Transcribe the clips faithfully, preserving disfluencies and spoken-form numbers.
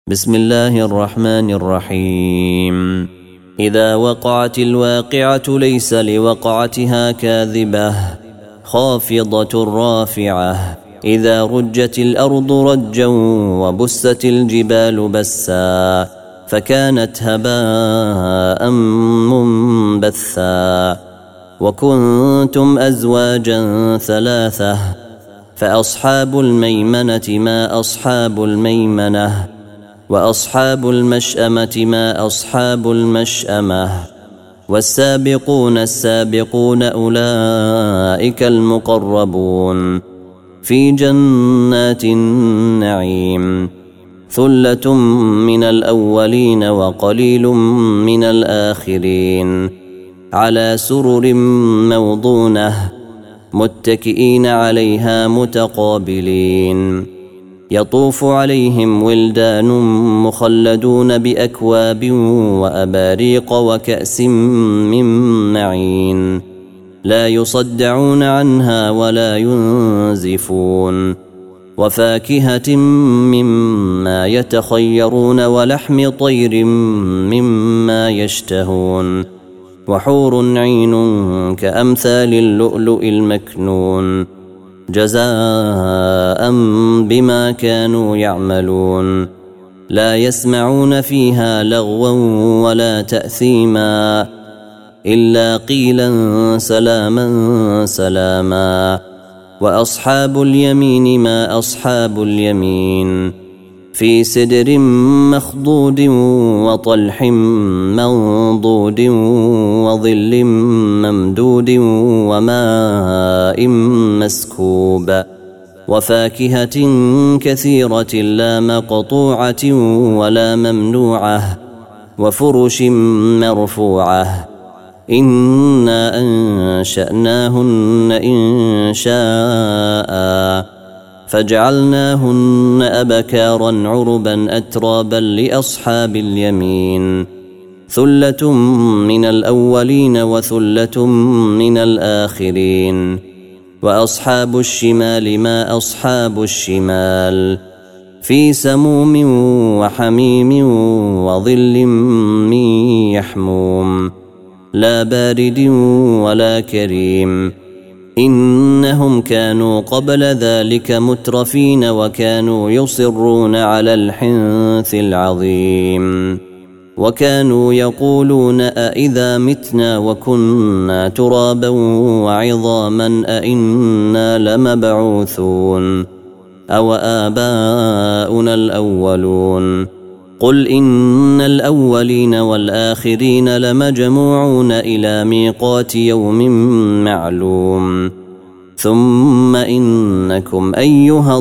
بسم الله الرحمن الرحيم. إذا وقعت الواقعة ليس لوقعتها كاذبة خافضة رافعة إذا رجت الأرض رجا وبست الجبال بسا فكانت هباء منبثا وكنتم أزواجا ثلاثة فأصحاب الميمنة ما أصحاب الميمنة وأصحاب المشأمة ما أصحاب المشأمة والسابقون السابقون أولئك المقربون في جنات النعيم ثلة من الأولين وقليل من الآخرين على سرر موضونة متكئين عليها متقابلين يطوف عليهم ولدان مخلدون بأكواب وأباريق وكأس من معين لا يصدعون عنها ولا ينزفون وفاكهة مما يتخيرون ولحم طير مما يشتهون وحور عين كأمثال اللؤلؤ المكنون جزاء بما كانوا يعملون لا يسمعون فيها لغوا ولا تأثيما إلا قيلا سلاما سلاما وأصحاب اليمين ما أصحاب اليمين في سدر مخضود وطلح منضود وظل ممدود وماء مسكوب وفاكهة كثيرة لا مقطوعة ولا ممنوعة وفرش مرفوعة إنا أنشأناهن إن شاء فجعلناهن أبكارا عربا أترابا لأصحاب اليمين ثلة من الأولين وثلة من الآخرين وأصحاب الشمال ما أصحاب الشمال في سموم وحميم وظل من يحموم لا بارد ولا كريم إنهم كانوا قبل ذلك مترفين وكانوا يصرون على الحنث العظيم وكانوا يقولون أإذا متنا وكنا ترابا وعظاما أإنا لمبعوثون أو آباؤنا الأولون قل إن الأولين والآخرين لمجموعون إلى ميقات يوم معلوم ثم إنكم أيها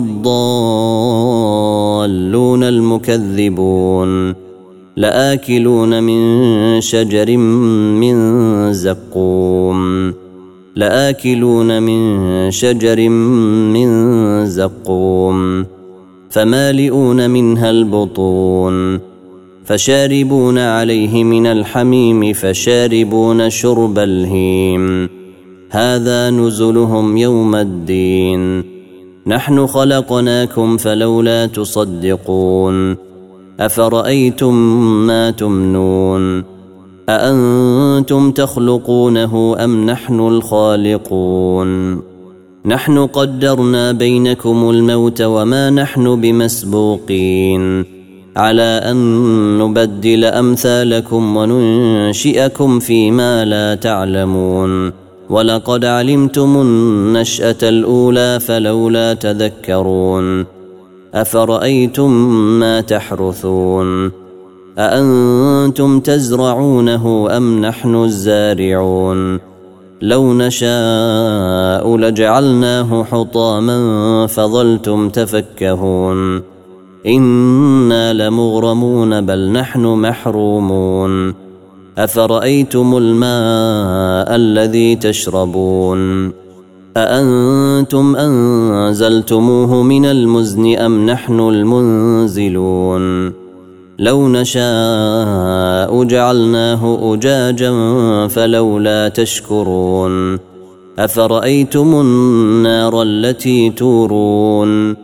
الضالون المكذبون لآكلون من شجر من زقوم لآكلون من شجر من زقوم فمالئون منها البطون فشاربون عليه من الحميم فشاربون شرب الهيم هذا نزلهم يوم الدين نحن خلقناكم فلولا تصدقون أفرأيتم ما تمنون أأنتم تخلقونه أم نحن الخالقون نحن قدرنا بينكم الموت وما نحن بمسبوقين على أن نبدل أمثالكم وننشئكم فيما لا تعلمون ولقد علمتم النشأة الأولى فلولا تذكرون أفرأيتم ما تحرثون أأنتم تزرعونه أم نحن الزارعون لو نشاء لجعلناه حطاما فظلتم تفكهون إنا لمغرمون بل نحن محرومون أفرأيتم الماء الذي تشربون أأنتم أنزلتموه من المزن أم نحن المنزلون لو نشاء جعلناه أجاجا فلولا تشكرون أفرأيتم النار التي تورون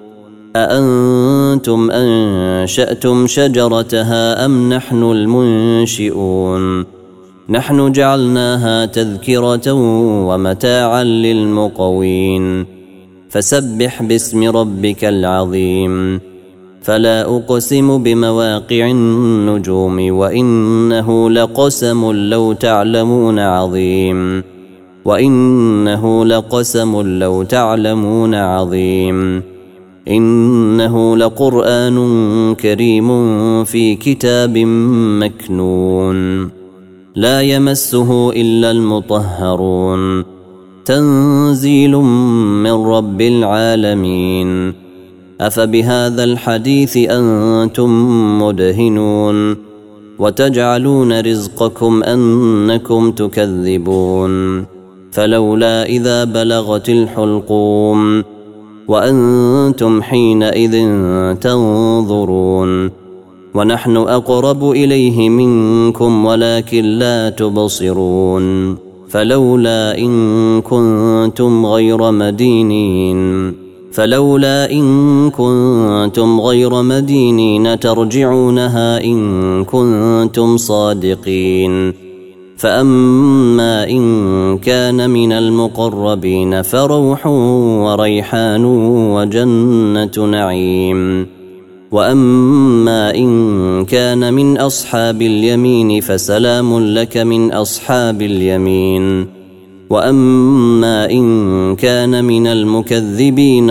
أأنتم أنشأتم شجرتها أم نحن المنشئون نحن جعلناها تذكرة ومتاعا للمقوين فسبح باسم ربك العظيم فلا أقسم بمواقع النجوم وإنه لقسم لو تعلمون عظيم وإنه لقسم لو تعلمون عظيم إنه لقرآن كريم في كتاب مكنون لا يمسه إلا المطهرون تنزيل من رب العالمين أفبهذا الحديث أنتم مدهنون وتجعلون رزقكم أنكم تكذبون فلولا إذا بلغت الحلقوم وأنتم حينئذ تنظرون ونحن أقرب إليه منكم ولكن لا تبصرون فلولا إن كنتم غير مدينين فلولا إن كنتم غير مدينين ترجعونها إن كنتم صادقين فأما إن كان من المقربين فروح وريحان وجنة نعيم وأما إن كان من أصحاب اليمين فسلام لك من أصحاب اليمين وأما إن كان من المكذبين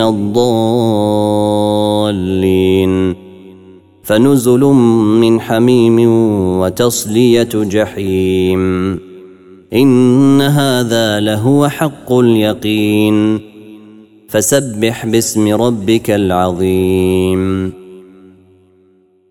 الضالين فنزل من حميم وتصلية جحيم إن هذا لهو حق اليقين فسبح باسم ربك العظيم